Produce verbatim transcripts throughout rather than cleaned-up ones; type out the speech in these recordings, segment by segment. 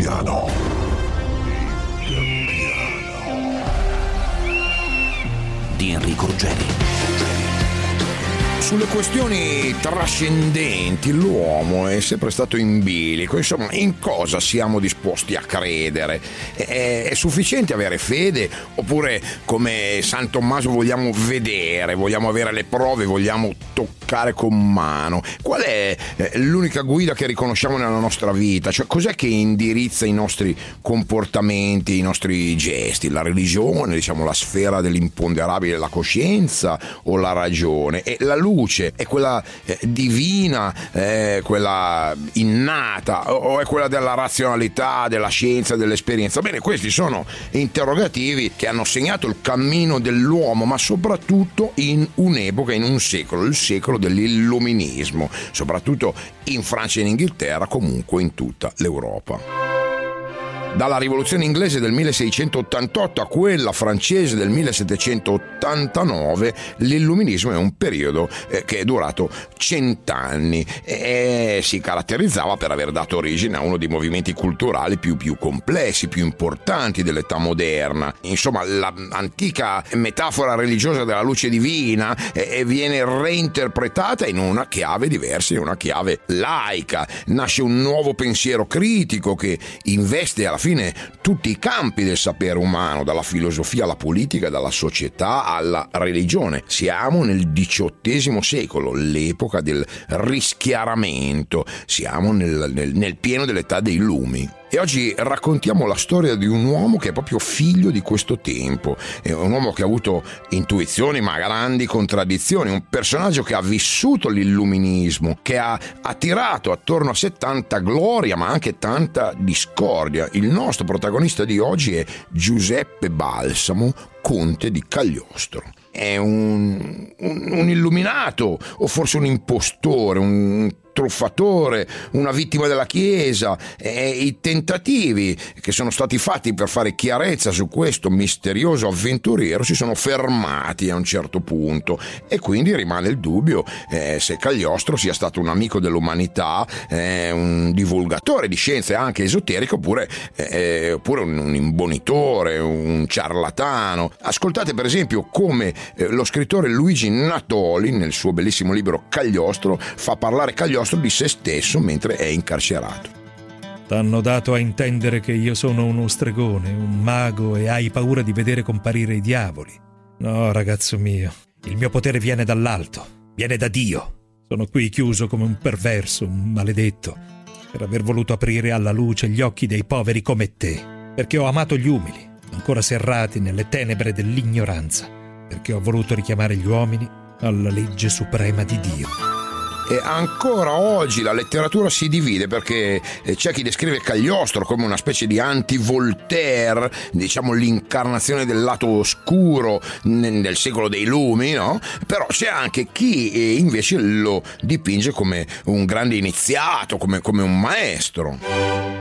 piano. Di Enrico Ruggeri. Sulle questioni trascendenti l'uomo è sempre stato in bilico. Insomma, in cosa siamo disposti a credere? È, è sufficiente avere fede, oppure come San Tommaso vogliamo vedere, vogliamo avere le prove, vogliamo toccare con mano? Qual è l'unica guida che riconosciamo nella nostra vita? Cioè, cos'è che indirizza i nostri comportamenti, i nostri gesti? La religione, diciamo, la sfera dell'imponderabile, la coscienza o la ragione? E la luce è quella eh, divina, eh, quella innata, o è quella della razionalità, della scienza, dell'esperienza? Bene, questi sono interrogativi che hanno segnato il cammino dell'uomo, ma soprattutto in un'epoca, in un secolo, il secolo dell'illuminismo, soprattutto in Francia e in Inghilterra, comunque in tutta l'Europa. Dalla rivoluzione inglese del milleseicentoottantotto a quella francese del millesettecentottantanove, l'illuminismo è un periodo eh, che è durato cent'anni e si caratterizzava per aver dato origine a uno dei movimenti culturali più, più complessi, più importanti dell'età moderna. Insomma, l'antica metafora religiosa della luce divina eh, viene reinterpretata in una chiave diversa, in una chiave laica. Nasce un nuovo pensiero critico che investe alla fine tutti i campi del sapere umano, dalla filosofia alla politica, dalla società alla religione. Siamo nel diciottesimo secolo, l'epoca del rischiaramento, siamo nel, nel, nel pieno dell'età dei lumi. E oggi raccontiamo la storia di un uomo che è proprio figlio di questo tempo, è un uomo che ha avuto intuizioni ma grandi contraddizioni, un personaggio che ha vissuto l'illuminismo, che ha attirato attorno a sé tanta gloria ma anche tanta discordia. Il nostro protagonista di oggi è Giuseppe Balsamo, conte di Cagliostro. È un, un, un illuminato, o forse un impostore, un truffatore, una vittima della Chiesa, e i tentativi che sono stati fatti per fare chiarezza su questo misterioso avventuriero si sono fermati a un certo punto, e quindi rimane il dubbio eh, se Cagliostro sia stato un amico dell'umanità, eh, un divulgatore di scienze anche esoteriche, oppure, eh, oppure un, un imbonitore, un ciarlatano. Ascoltate per esempio come eh, lo scrittore Luigi Natoli nel suo bellissimo libro Cagliostro fa parlare Cagliostro di se stesso mentre è incarcerato. T'hanno dato a intendere che io sono uno stregone, un mago, e hai paura di vedere comparire i diavoli. No, ragazzo mio, il mio potere viene dall'alto, viene da Dio. Sono qui chiuso come un perverso, un maledetto, per aver voluto aprire alla luce gli occhi dei poveri come te, perché ho amato gli umili, ancora serrati nelle tenebre dell'ignoranza, perché ho voluto richiamare gli uomini alla legge suprema di Dio. E ancora oggi la letteratura si divide, perché c'è chi descrive Cagliostro come una specie di anti-Voltaire, diciamo l'incarnazione del lato oscuro nel secolo dei lumi, no? Però c'è anche chi invece lo dipinge come un grande iniziato, come, come un maestro.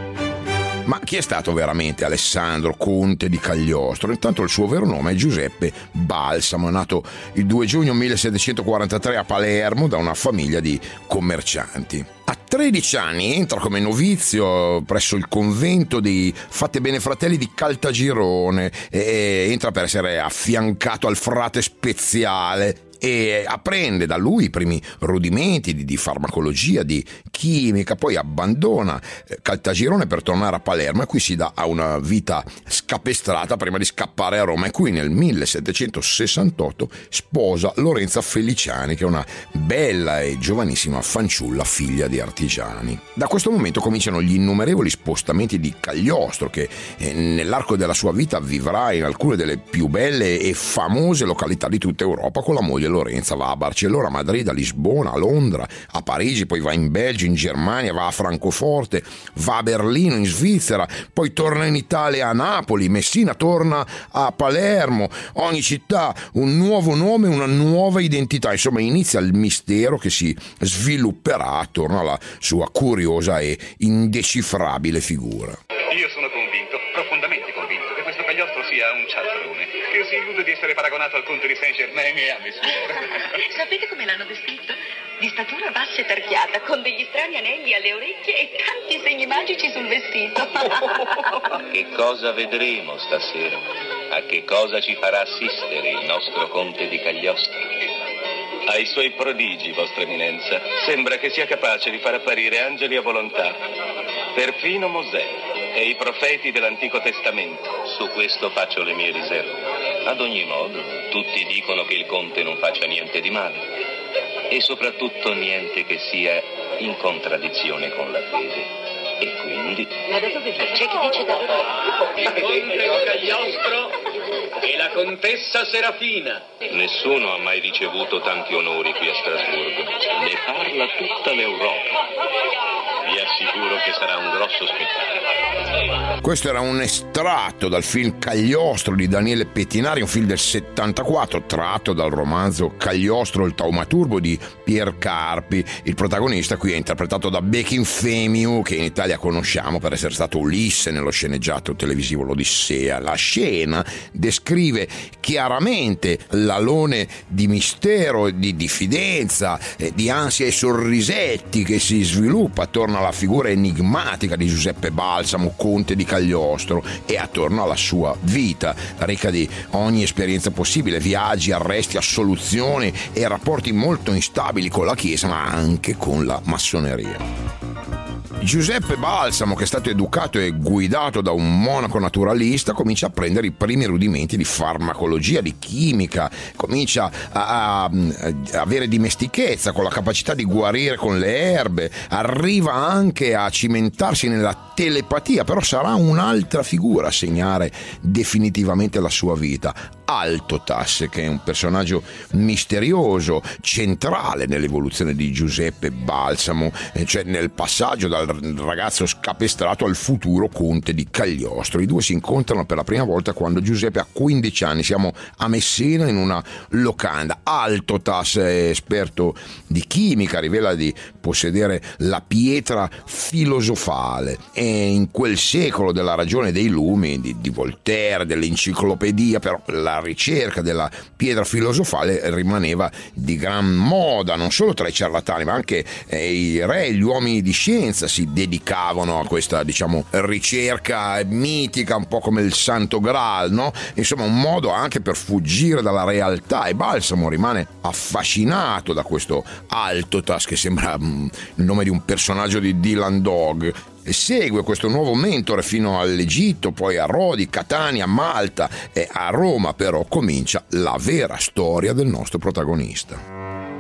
Ma chi è stato veramente Alessandro, conte di Cagliostro? Intanto il suo vero nome è Giuseppe Balsamo, è nato il due giugno millesettecentoquarantatré a Palermo da una famiglia di commercianti. A tredici anni entra come novizio presso il convento dei Fattebene Fratelli di Caltagirone e entra per essere affiancato al frate speziale e apprende da lui i primi rudimenti di, di farmacologia, di chimica. Poi abbandona Caltagirone per tornare a Palermo, e qui si dà a una vita scapestrata prima di scappare a Roma, e qui nel millesettecentosessantotto sposa Lorenza Feliciani, che è una bella e giovanissima fanciulla figlia di artigiani. Da questo momento cominciano gli innumerevoli spostamenti di Cagliostro, che eh, nell'arco della sua vita vivrà in alcune delle più belle e famose località di tutta Europa con la moglie Lorenza. Va a Barcellona, a Madrid, a Lisbona, a Londra, a Parigi, poi va in Belgio, in Germania, va a Francoforte, va a Berlino, in Svizzera, poi torna in Italia a Napoli, Messina, torna a Palermo. Ogni città un nuovo nome, una nuova identità. Insomma, inizia il mistero che si svilupperà attorno alla sua curiosa e indecifrabile figura. Io sono convinto, profondamente convinto, che questo Cagliostro sia un cialtrone, che si illude di essere paragonato al conte di Saint-Germain e a Mesmer. Sapete come l'hanno descritto? di statura bassa e tarchiata, con degli strani anelli alle orecchie e tanti segni magici sul vestito. Che cosa vedremo stasera? A che cosa ci farà assistere il nostro conte di Cagliostro? Ai suoi prodigi, vostra eminenza. Sembra che sia capace di far apparire angeli a volontà. Perfino Mosè e i profeti dell'Antico Testamento. Su questo faccio le mie riserve. Ad ogni modo, tutti dicono che il conte non faccia niente di male. E soprattutto niente che sia in contraddizione con la fede. E quindi... Ma da dove viene? C'è chi dice da dove? Il conte di Cagliostro e la contessa Serafina. Nessuno ha mai ricevuto tanti onori qui a Strasburgo. Ne parla tutta l'Europa. Vi assicuro che sarà un grosso spettacolo. Questo era un estratto dal film Cagliostro di Daniele Pettinari, un film del settantaquattro tratto dal romanzo Cagliostro il taumaturgo di Pier Carpi. Il protagonista qui è interpretato da Beckinfemiu, che in Italia conosciamo per essere stato Ulisse nello sceneggiato televisivo L'Odissea. La scena descrive chiaramente l'alone di mistero, di diffidenza, di ansia e sorrisetti che si sviluppa attorno alla figura enigmatica di Giuseppe Balsamo, conte di Cagliostro, e attorno alla sua vita, ricca di ogni esperienza possibile, viaggi, arresti, assoluzioni e rapporti molto instabili con la Chiesa, ma anche con la massoneria. Giuseppe Balsamo, che è stato educato e guidato da un monaco naturalista, comincia a prendere i primi rudimenti di farmacologia, di chimica, comincia a, a, a avere dimestichezza con la capacità di guarire con le erbe, arriva anche a cimentarsi nella telepatia, però sarà un'altra figura a segnare definitivamente la sua vita. Altotas, che è un personaggio misterioso, centrale nell'evoluzione di Giuseppe Balsamo, cioè nel passaggio dal ragazzo scapestrato al futuro conte di Cagliostro. I due si incontrano per la prima volta quando Giuseppe ha quindici anni. Siamo a Messina in una locanda. Altotas, esperto di chimica, rivela di possedere la pietra filosofale, e in quel secolo della ragione dei lumi di, di Voltaire, dell'enciclopedia, però la ricerca della pietra filosofale rimaneva di gran moda non solo tra i ciarlatani, ma anche eh, i re e gli uomini di scienza si dedicavano a questa, diciamo, ricerca mitica, un po' come il Santo Graal, no? Insomma, un modo anche per fuggire dalla realtà, e Balsamo rimane affascinato da questo Altotas, che sembra mm, il nome di un personaggio di Dylan Dog, e segue questo nuovo mentore fino all'Egitto, poi a Rodi, Catania, Malta, e a Roma però comincia la vera storia del nostro protagonista.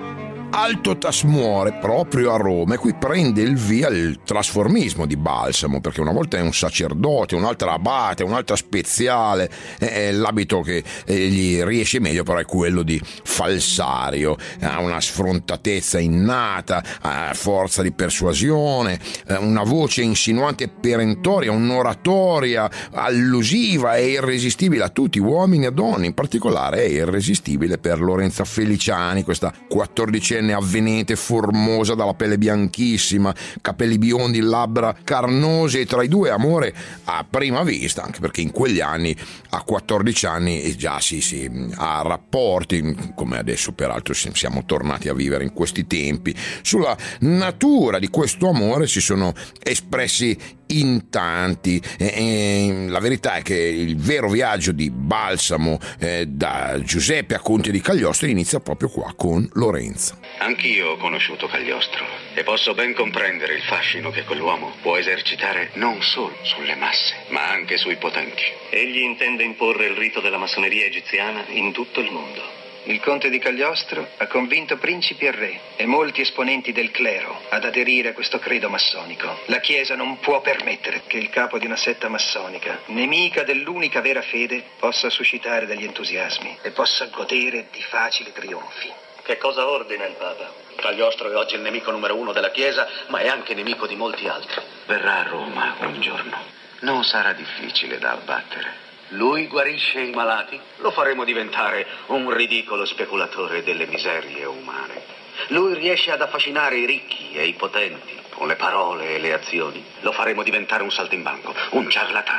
Altotas muore proprio a Roma, e qui prende il via il trasformismo di Balsamo, perché una volta è un sacerdote, un'altra abate, un'altra speziale, eh, l'abito che eh, gli riesce meglio però è quello di falsario, ha una sfrontatezza innata, ha forza di persuasione, eh, una voce insinuante e perentoria, un'oratoria allusiva e irresistibile a tutti, uomini e donne. In particolare è irresistibile per Lorenza Feliciani, questa quattordicenne avvenente, formosa, dalla pelle bianchissima, capelli biondi, labbra carnose, e tra i due amore a prima vista, anche perché in quegli anni, a quattordici anni, già si, si ha rapporti, come adesso peraltro siamo tornati a vivere in questi tempi. Sulla natura di questo amore si sono espressi in tanti, e, e, la verità è che il vero viaggio di Balsamo eh, da Giuseppe a conte di Cagliostro inizia proprio qua con Lorenza. Anch'io ho conosciuto Cagliostro e posso ben comprendere il fascino che quell'uomo può esercitare non solo sulle masse, ma anche sui potenti. Egli intende imporre il rito della massoneria egiziana in tutto il mondo. Il conte di Cagliostro ha convinto principi e re e molti esponenti del clero ad aderire a questo credo massonico. La Chiesa non può permettere che il capo di una setta massonica, nemica dell'unica vera fede, possa suscitare degli entusiasmi e possa godere di facili trionfi. Che cosa ordina il Papa? Cagliostro è oggi il nemico numero uno della Chiesa, ma è anche nemico di molti altri. Verrà a Roma un giorno. Non sarà difficile da abbattere. Lui guarisce i malati, lo faremo diventare un ridicolo speculatore delle miserie umane. Lui riesce ad affascinare i ricchi e i potenti con le parole e le azioni. Lo faremo diventare un saltimbanco, un ciarlatano.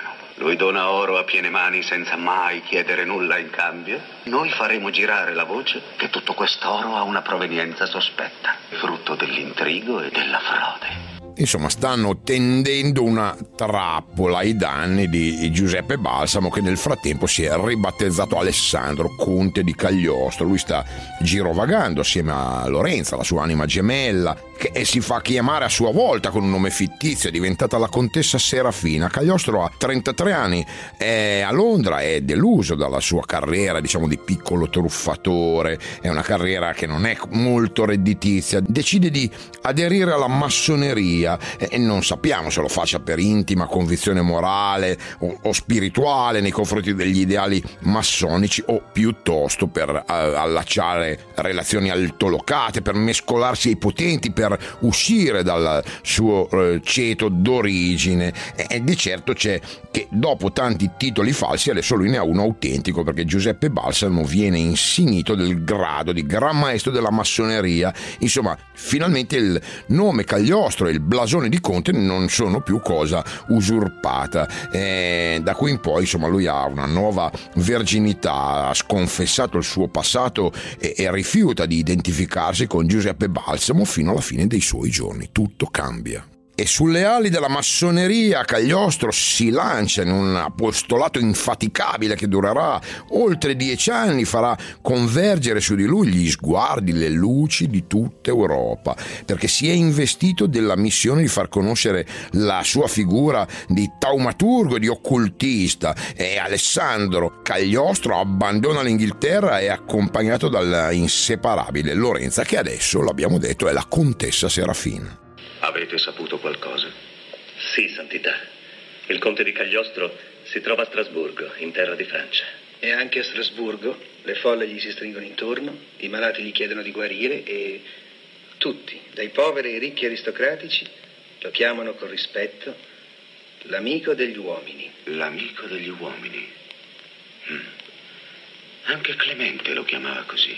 Lui dona oro a piene mani senza mai chiedere nulla in cambio. Noi faremo girare la voce che tutto quest'oro ha una provenienza sospetta, frutto dell'intrigo e della frode. Insomma, stanno tendendo una trappola ai danni di Giuseppe Balsamo, che nel frattempo si è ribattezzato Alessandro, conte di Cagliostro. Lui sta girovagando assieme a Lorenza, la sua anima gemella, che si fa chiamare a sua volta con un nome fittizio, è diventata la contessa Serafina. Cagliostro ha trentatré anni, è a Londra, è deluso dalla sua carriera, diciamo, di piccolo truffatore. È una carriera che non è molto redditizia. Decide di aderire alla massoneria e non sappiamo se lo faccia per intima convinzione morale o, o spirituale nei confronti degli ideali massonici, o piuttosto per uh, allacciare relazioni altolocate, per mescolarsi ai potenti, per uscire dal suo uh, ceto d'origine. E, e di certo c'è che dopo tanti titoli falsi adesso lui ne ha uno autentico, perché Giuseppe Balsamo viene insignito del grado di Gran Maestro della Massoneria. Insomma, finalmente il nome Cagliostro e il blasone di conte non sono più cosa usurpata. E da qui in poi, insomma, lui ha una nuova verginità, ha sconfessato il suo passato e, e rifiuta di identificarsi con Giuseppe Balsamo fino alla fine dei suoi giorni. Tutto cambia. E sulle ali della massoneria Cagliostro si lancia in un apostolato infaticabile che durerà oltre dieci anni, farà convergere su di lui gli sguardi, le luci di tutta Europa, perché si è investito della missione di far conoscere la sua figura di taumaturgo, di occultista. E Alessandro Cagliostro abbandona l'Inghilterra e è accompagnato dalla inseparabile Lorenza, che adesso, l'abbiamo detto, è la contessa Serafina. Avete saputo qualcosa? Sì, Santità. Il conte di Cagliostro si trova a Strasburgo, in terra di Francia. E anche a Strasburgo le folle gli si stringono intorno, i malati gli chiedono di guarire e tutti, dai poveri ai ricchi aristocratici, lo chiamano con rispetto l'amico degli uomini. L'amico degli uomini. Mm. Anche Clemente lo chiamava così.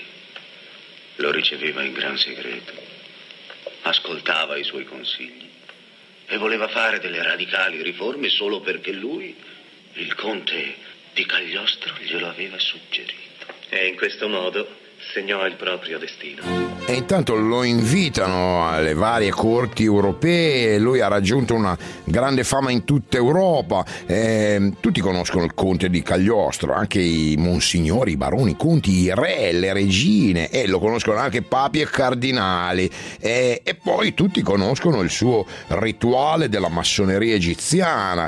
Lo riceveva in gran segreto. Ascoltava i suoi consigli e voleva fare delle radicali riforme solo perché lui, il conte di Cagliostro, glielo aveva suggerito. E in questo modo segnò il proprio destino. E intanto lo invitano alle varie corti europee, lui ha raggiunto una grande fama in tutta Europa. E tutti conoscono il conte di Cagliostro, anche i monsignori, i baroni, i conti, i re, le regine, e lo conoscono anche papi e cardinali. E, e poi tutti conoscono il suo rituale della massoneria egiziana.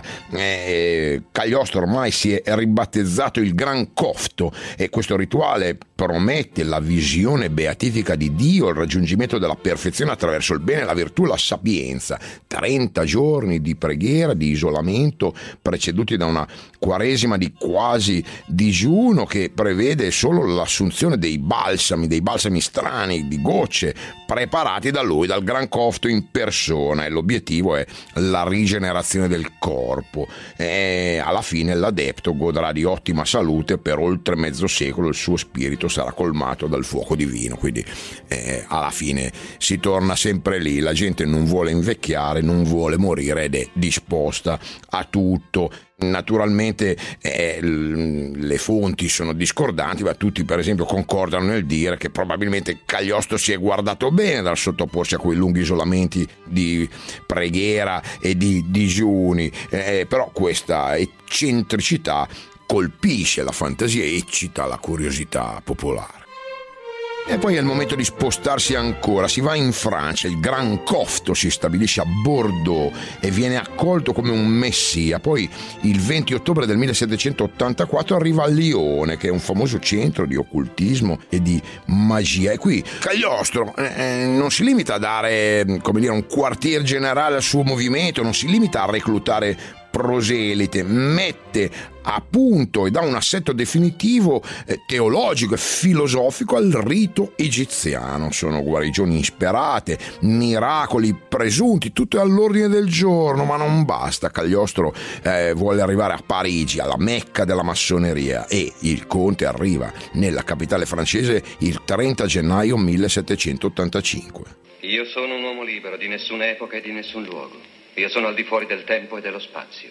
E Cagliostro ormai si è ribattezzato il Gran Cofto, e questo rituale promette la visione beatifica di Dio, il raggiungimento della perfezione attraverso il bene, la virtù e la sapienza. trenta giorni di preghiera, di isolamento, preceduti da una quaresima di quasi digiuno che prevede solo l'assunzione dei balsami, dei balsami strani, di gocce, preparati da lui, dal Gran Cofto in persona, e l'obiettivo è la rigenerazione del corpo. E alla fine l'adepto godrà di ottima salute per oltre mezzo secolo, il suo spirito sarà colmato dal fuoco divino. Quindi eh, alla fine si torna sempre lì, la gente non vuole invecchiare, non vuole morire ed è disposta a tutto. Naturalmente eh, le fonti sono discordanti, ma tutti per esempio concordano nel dire che probabilmente Cagliostro si è guardato bene dal sottoporsi a quei lunghi isolamenti di preghiera e di digiuni, eh, però questa eccentricità colpisce la fantasia e eccita la curiosità popolare. E poi è il momento di spostarsi ancora, si va in Francia, il Gran Cofto si stabilisce a Bordeaux e viene accolto come un messia. Poi il venti ottobre del millesettecentottantaquattro arriva a Lione, che è un famoso centro di occultismo e di magia, e qui Cagliostro eh, non si limita a dare, come dire, un quartier generale al suo movimento, non si limita a reclutare proselite, mette a punto e dà un assetto definitivo eh, teologico e filosofico al rito egiziano. Sono guarigioni insperate, miracoli presunti, tutto è all'ordine del giorno, ma non basta. Cagliostro eh, vuole arrivare a Parigi, alla Mecca della massoneria, e il conte arriva nella capitale francese il trenta gennaio millesettecentottantacinque. Io sono un uomo libero, di nessuna epoca e di nessun luogo. Io sono al di fuori del tempo e dello spazio.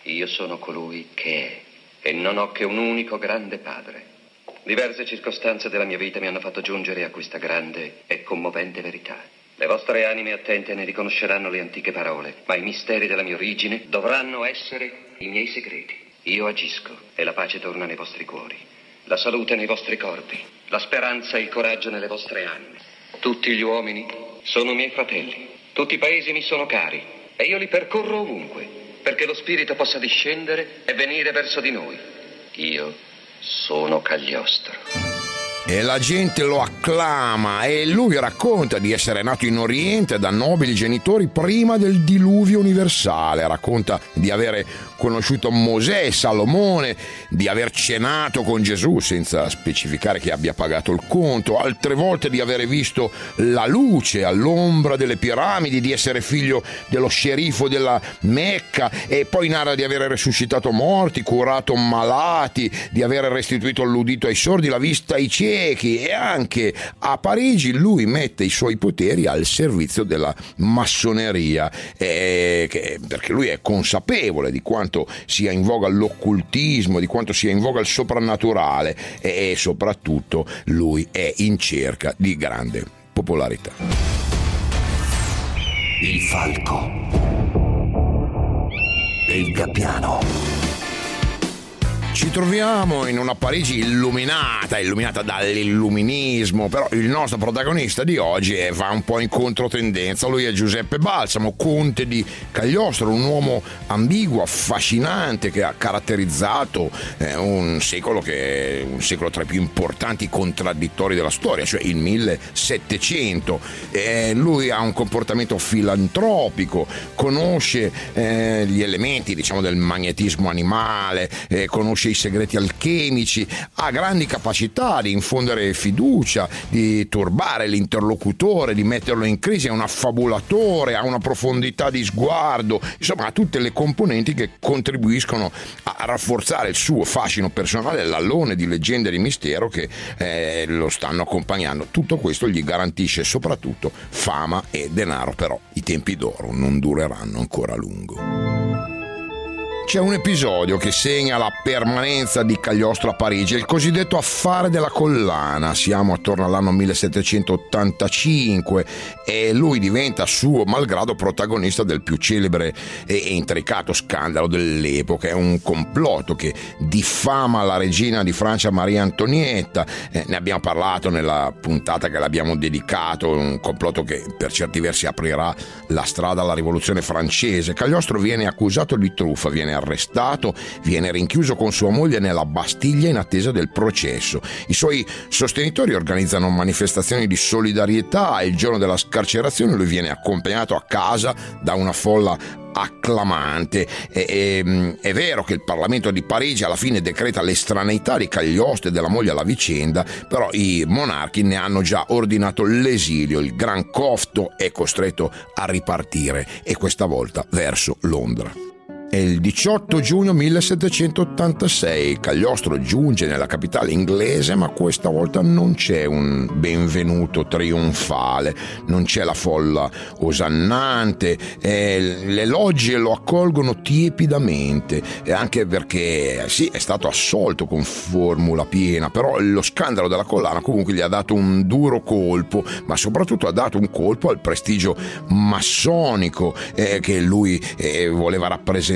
Io sono colui che è, e non ho che un unico grande padre. Diverse circostanze della mia vita mi hanno fatto giungere a questa grande e commovente verità. Le vostre anime attente ne riconosceranno le antiche parole, ma i misteri della mia origine dovranno essere i miei segreti. Io agisco e la pace torna nei vostri cuori, la salute nei vostri corpi, la speranza e il coraggio nelle vostre anime. Tutti gli uomini sono miei fratelli, tutti i paesi mi sono cari e io li percorro ovunque, perché lo spirito possa discendere e venire verso di noi. Io sono Cagliostro. E la gente lo acclama e lui racconta di essere nato in Oriente da nobili genitori prima del diluvio universale. Racconta di avere conosciuto Mosè, Salomone, di aver cenato con Gesù senza specificare che abbia pagato il conto, altre volte di avere visto la luce all'ombra delle piramidi, di essere figlio dello sceriffo della Mecca, e poi narra di aver resuscitato morti, curato malati, di aver restituito l'udito ai sordi, la vista ai ciechi. E anche a Parigi lui mette i suoi poteri al servizio della massoneria, eh, che, perché lui è consapevole di quanto sia in voga l'occultismo, di quanto sia in voga il soprannaturale, e, e soprattutto lui è in cerca di grande popolarità. Il falco e il gabbiano. Ci troviamo in una Parigi illuminata, illuminata dall'illuminismo, però il nostro protagonista di oggi va un po' in controtendenza. Lui è Giuseppe Balsamo, conte di Cagliostro, un uomo ambiguo, affascinante, che ha caratterizzato eh, un secolo che è un secolo tra i più importanti contraddittori della storia, cioè il millesettecento. Eh, lui ha un comportamento filantropico, conosce eh, gli elementi, diciamo, del magnetismo animale, eh, conosce i segreti alchemici, ha grandi capacità di infondere fiducia, di turbare l'interlocutore, di metterlo in crisi, è un affabulatore, ha una profondità di sguardo, insomma ha tutte le componenti che contribuiscono a rafforzare il suo fascino personale, l'alone di leggende e di mistero che eh, lo stanno accompagnando. Tutto questo gli garantisce soprattutto fama e denaro, però i tempi d'oro non dureranno ancora a lungo. C'è un episodio che segna la permanenza di Cagliostro a Parigi, il cosiddetto affare della collana. Siamo attorno all'anno millesettecentottantacinque e lui diventa suo malgrado protagonista del più celebre e intricato scandalo dell'epoca. È un complotto che diffama la regina di Francia Maria Antonietta, eh, ne abbiamo parlato nella puntata che l'abbiamo dedicato, un complotto che per certi versi aprirà la strada alla rivoluzione francese. Cagliostro viene accusato di truffa, viene arrestato, viene rinchiuso con sua moglie nella Bastiglia in attesa del processo. I suoi sostenitori organizzano manifestazioni di solidarietà e il giorno della scarcerazione lui viene accompagnato a casa da una folla acclamante. E, e, è vero che il Parlamento di Parigi alla fine decreta l'estraneità di Cagliostro e della moglie alla vicenda, però i monarchi ne hanno già ordinato l'esilio. Il Gran Cofto è costretto a ripartire, e questa volta verso Londra. È il diciotto giugno millesettecentottantasei, Cagliostro giunge nella capitale inglese, ma questa volta non c'è un benvenuto trionfale, non c'è la folla osannante, eh, le logge lo accolgono tiepidamente, eh, anche perché sì, è stato assolto con formula piena, però lo scandalo della collana comunque gli ha dato un duro colpo, ma soprattutto ha dato un colpo al prestigio massonico eh, che lui eh, voleva rappresentare.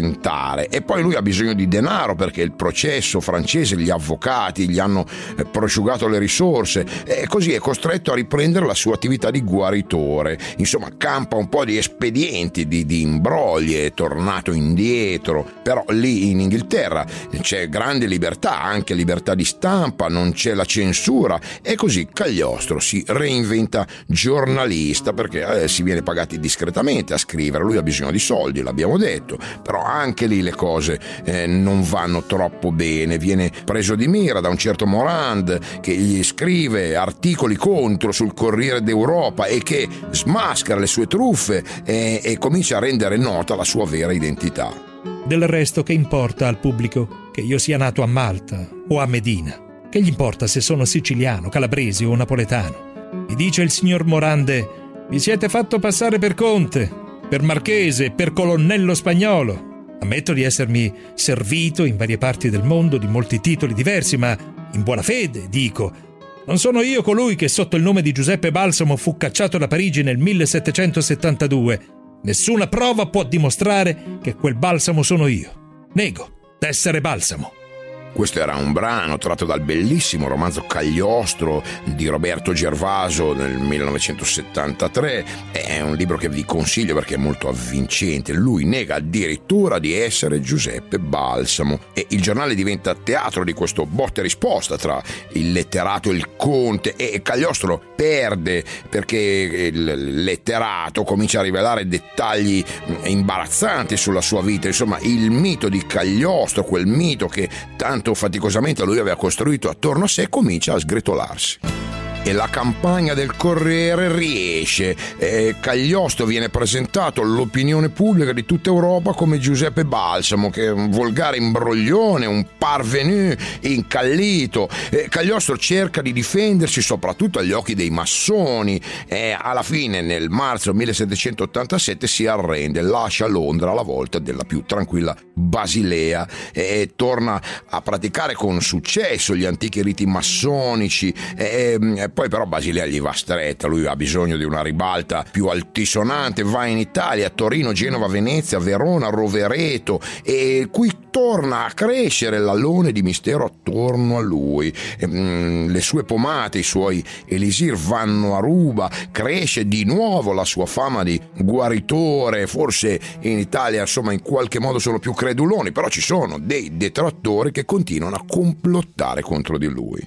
E poi lui ha bisogno di denaro perché il processo francese, gli avvocati gli hanno prosciugato le risorse, e così è costretto a riprendere la sua attività di guaritore. Insomma, campa un po' di espedienti, di, di imbrogli, è tornato indietro. Però lì in Inghilterra c'è grande libertà, anche libertà di stampa, non c'è la censura, e così Cagliostro si reinventa giornalista perché eh, si viene pagati discretamente a scrivere. Lui ha bisogno di soldi, l'abbiamo detto, però anche lì le cose eh, non vanno troppo bene. Viene preso di mira da un certo Morand che gli scrive articoli contro sul Corriere d'Europa e che smaschera le sue truffe e, e comincia a rendere nota la sua vera identità. Del resto, che importa al pubblico che io sia nato a Malta o a Medina? Che gli importa se sono siciliano, calabrese o napoletano? Mi dice il signor Morande: vi siete fatto passare per conte, per marchese, per colonnello spagnolo. Ammetto di essermi servito in varie parti del mondo di molti titoli diversi, ma in buona fede, dico, non sono io colui che sotto il nome di Giuseppe Balsamo fu cacciato da Parigi nel millesettecentosettantadue. Nessuna prova può dimostrare che quel Balsamo sono io. Nego d'essere Balsamo. Questo era un brano tratto dal bellissimo romanzo Cagliostro di Roberto Gervaso nel millenovecentosettantatré. È un libro che vi consiglio perché è molto avvincente. Lui nega addirittura di essere Giuseppe Balsamo e il giornale diventa teatro di questo botta e risposta tra il letterato e il conte, e Cagliostro perde perché il letterato comincia a rivelare dettagli imbarazzanti sulla sua vita. Insomma, il mito di Cagliostro, quel mito che tanto faticosamente lui aveva costruito attorno a sé, comincia a sgretolarsi. E la campagna del Corriere riesce. eh, Cagliostro viene presentato all'opinione pubblica di tutta Europa come Giuseppe Balsamo, che è un volgare imbroglione, un parvenu incallito. eh, Cagliostro cerca di difendersi soprattutto agli occhi dei massoni e alla fine nel marzo millesettecentottantasette si arrende, lascia Londra alla volta della più tranquilla Basilea e torna a praticare con successo gli antichi riti massonici. e, Poi però Basilea gli va stretta, lui ha bisogno di una ribalta più altisonante, va in Italia, Torino, Genova, Venezia, Verona, Rovereto, e qui torna a crescere l'alone di mistero attorno a lui. E, mm, le sue pomate, i suoi elisir vanno a ruba, cresce di nuovo la sua fama di guaritore. Forse in Italia insomma in qualche modo sono più creduloni, però ci sono dei detrattori che continuano a complottare contro di lui.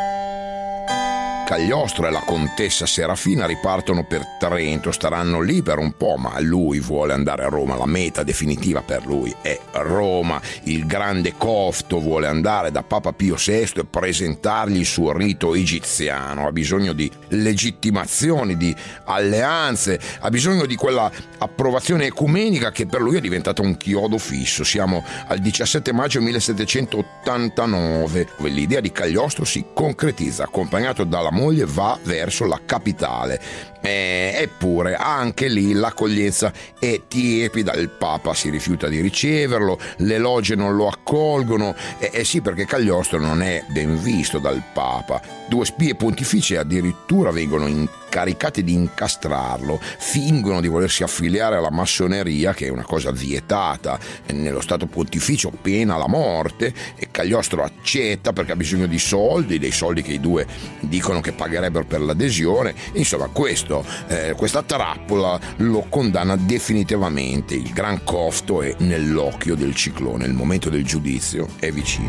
Cagliostro e la contessa Serafina ripartono per Trento, staranno lì per un po', ma lui vuole andare a Roma, la meta definitiva per lui è Roma. Il grande Cofto vuole andare da Papa Pio sesto e presentargli il suo rito egiziano, ha bisogno di legittimazioni, di alleanze, ha bisogno di quella approvazione ecumenica che per lui è diventata un chiodo fisso. Siamo al diciassette maggio millesettecentottantanove, dove l'idea di Cagliostro si concretizza, accompagnato dalla moglie va verso la capitale. Eh, eppure anche lì l'accoglienza è tiepida, il Papa si rifiuta di riceverlo, le logge non lo accolgono. Eh, eh sì, perché Cagliostro non è ben visto dal Papa. Due spie pontificie addirittura vengono incaricate di incastrarlo, fingono di volersi affiliare alla massoneria, che è una cosa vietata nello Stato Pontificio, pena la morte, e Cagliostro accetta perché ha bisogno di soldi, dei soldi che i due dicono che pagherebbero per l'adesione. Insomma, questo Eh, questa trappola lo condanna definitivamente. Il gran Cofto è nell'occhio del ciclone, il momento del giudizio è vicino.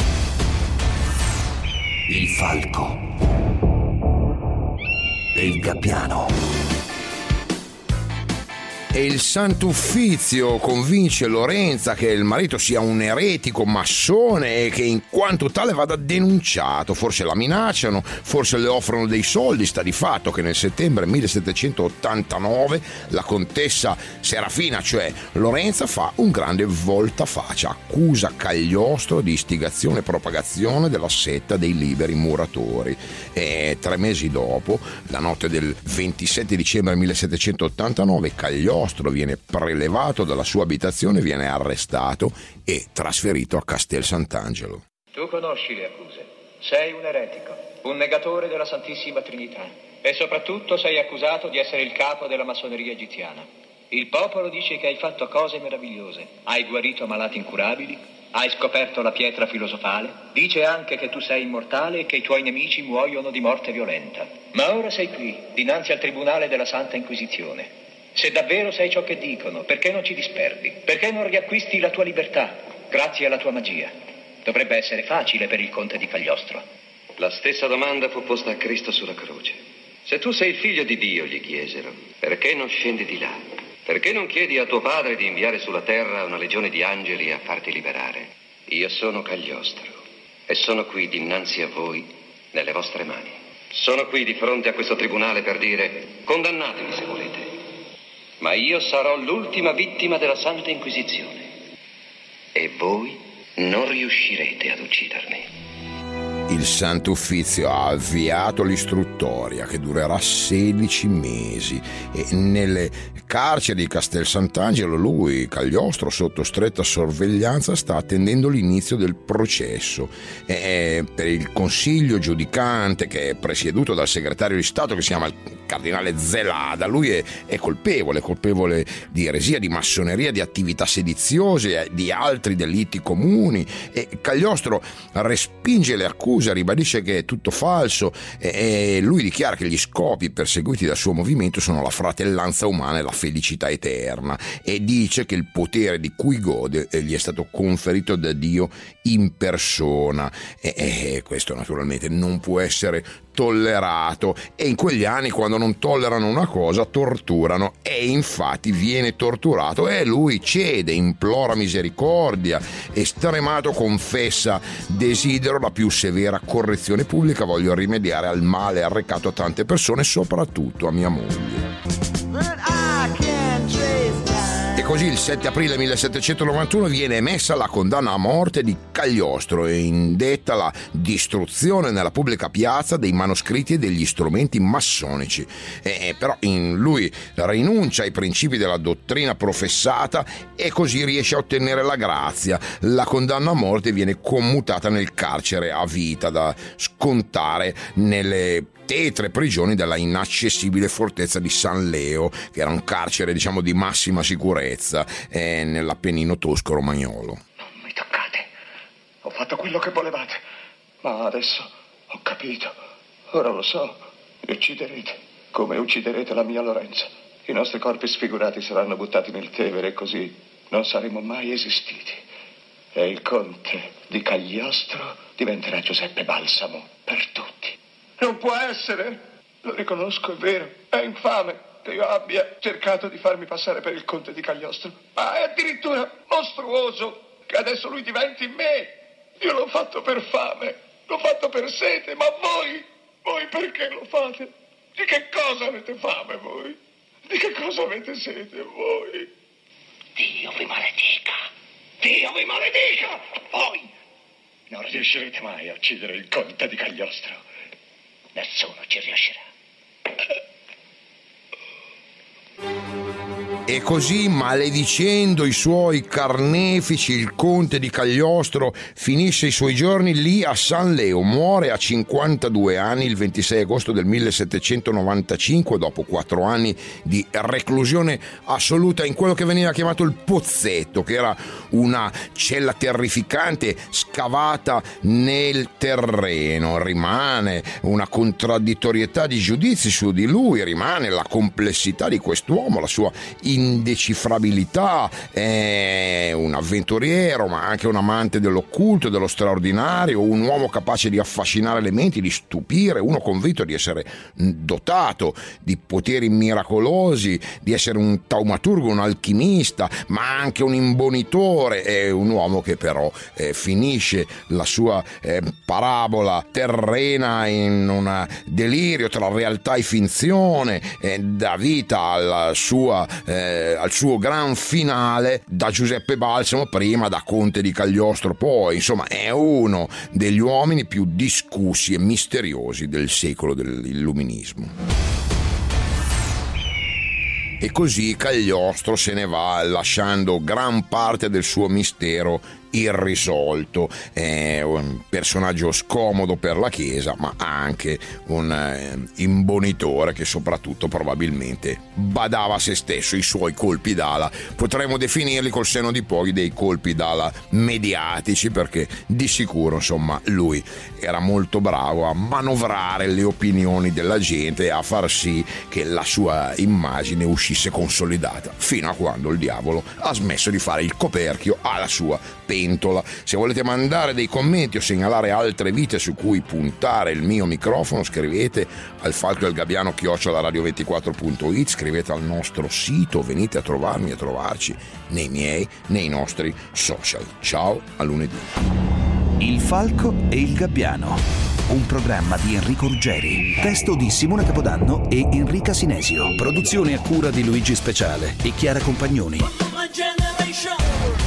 Il falco e il gabbiano. E il Santo Uffizio convince Lorenza che il marito sia un eretico massone e che in quanto tale vada denunciato. Forse la minacciano, forse le offrono dei soldi. Sta di fatto che nel settembre millesettecentottantanove la contessa Serafina, cioè Lorenza, fa un grande voltafaccia, accusa Cagliostro di istigazione e propagazione della setta dei liberi muratori. E tre mesi dopo, la notte del ventisette dicembre millesettecentottantanove, Cagliostro viene prelevato dalla sua abitazione, viene arrestato e trasferito a Castel Sant'Angelo. Tu conosci le accuse. Sei un eretico, un negatore della Santissima Trinità e soprattutto sei accusato di essere il capo della massoneria egiziana. Il popolo dice che hai fatto cose meravigliose. Hai guarito malati incurabili, hai scoperto la pietra filosofale, dice anche che tu sei immortale e che i tuoi nemici muoiono di morte violenta. Ma ora sei qui, dinanzi al tribunale della Santa Inquisizione. Se davvero sei ciò che dicono, perché non ci disperdi? Perché non riacquisti la tua libertà, grazie alla tua magia? Dovrebbe essere facile per il conte di Cagliostro. La stessa domanda fu posta a Cristo sulla croce. Se tu sei il figlio di Dio, gli chiesero, perché non scendi di là? Perché non chiedi a tuo padre di inviare sulla terra una legione di angeli a farti liberare? Io sono Cagliostro e sono qui dinanzi a voi, nelle vostre mani. Sono qui di fronte a questo tribunale per dire, condannatemi se volete. Ma io sarò l'ultima vittima della Santa Inquisizione. E voi non riuscirete ad uccidermi. il Santo Uffizio ha avviato l'istruttoria che durerà sedici mesi e nelle carceri di Castel Sant'Angelo lui, Cagliostro, sotto stretta sorveglianza, sta attendendo l'inizio del processo. E per il consiglio giudicante, che è presieduto dal segretario di Stato che si chiama il cardinale Zelada, lui è, è colpevole, è colpevole di eresia, di massoneria, di attività sediziose, di altri delitti comuni, e Cagliostro respinge le accuse, ribadisce che è tutto falso e lui dichiara che gli scopi perseguiti dal suo movimento sono la fratellanza umana e la felicità eterna, e dice che il potere di cui gode gli è stato conferito da Dio in persona, e, e questo naturalmente non può essere tollerato, e in quegli anni, quando non tollerano una cosa, torturano, e infatti viene torturato e lui cede, implora misericordia e stremato confessa: desidero la più severa correzione pubblica, voglio rimediare al male arrecato a tante persone, soprattutto a mia moglie. E così il sette aprile millesettecentonovantuno viene emessa la condanna a morte di Cagliostro, e indetta la distruzione nella pubblica piazza dei manoscritti e degli strumenti massonici. E, però in lui rinuncia ai principi della dottrina professata e così riesce a ottenere la grazia. La condanna a morte viene commutata nel carcere a vita da scontare nelle tetre prigioni della inaccessibile fortezza di San Leo, che era un carcere, diciamo, di massima sicurezza eh, nell'Appennino tosco-romagnolo. Non mi toccate, ho fatto quello che volevate, ma adesso ho capito, ora lo so, mi ucciderete, come ucciderete la mia Lorenza. I nostri corpi sfigurati saranno buttati nel Tevere e così non saremo mai esistiti. E il conte di Cagliostro diventerà Giuseppe Balsamo per tutti. Non può essere, lo riconosco, è vero, è infame che io abbia cercato di farmi passare per il conte di Cagliostro, ma è addirittura mostruoso che adesso lui diventi me. Io l'ho fatto per fame, l'ho fatto per sete, ma voi, voi perché lo fate? Di che cosa avete fame voi? Di che cosa avete sete voi? Dio vi maledica, Dio vi maledica! Voi non riuscirete mai a uccidere il conte di Cagliostro. Nessuno ci riuscirà. E così, maledicendo i suoi carnefici, il conte di Cagliostro finisce i suoi giorni lì a San Leo. Muore a cinquantadue anni il ventisei agosto del millesettecentonovantacinque, dopo quattro anni di reclusione assoluta in quello che veniva chiamato il Pozzetto, che era una cella terrificante scavata nel terreno. Rimane una contraddittorietà di giudizi su di lui, rimane la complessità di quest'uomo, la sua indecifrabilità. È un avventuriero, ma anche un amante dell'occulto e dello straordinario, un uomo capace di affascinare le menti, di stupire, uno convinto di essere dotato di poteri miracolosi, di essere un taumaturgo, un alchimista, ma anche un imbonitore. È un uomo che però eh, finisce la sua eh, parabola terrena in un delirio tra realtà e finzione, eh, dà vita alla sua eh, al suo gran finale da Giuseppe Balsamo prima, da conte di Cagliostro poi. Insomma, è uno degli uomini più discussi e misteriosi del secolo dell'illuminismo. E così Cagliostro se ne va, lasciando gran parte del suo mistero irrisolto. È un personaggio scomodo per la Chiesa, ma anche un eh, imbonitore che soprattutto probabilmente badava a se stesso. I suoi colpi d'ala potremmo definirli col senno di poi dei colpi d'ala mediatici, perché di sicuro, insomma, lui era molto bravo a manovrare le opinioni della gente e a far sì che la sua immagine uscisse consolidata, fino a quando il diavolo ha smesso di fare il coperchio alla sua pentola. Se volete mandare dei commenti o segnalare altre vite su cui puntare il mio microfono, scrivete al falco del gabbiano chiocciola radio ventiquattro punto it, scrivete al nostro sito, venite a trovarmi, a trovarci nei miei, nei nostri social. Ciao, a lunedì. Il falco e il gabbiano, un programma di Enrico Ruggeri, testo di Simone Capodanno e Enrica Sinesio, produzione a cura di Luigi Speciale e Chiara Compagnoni.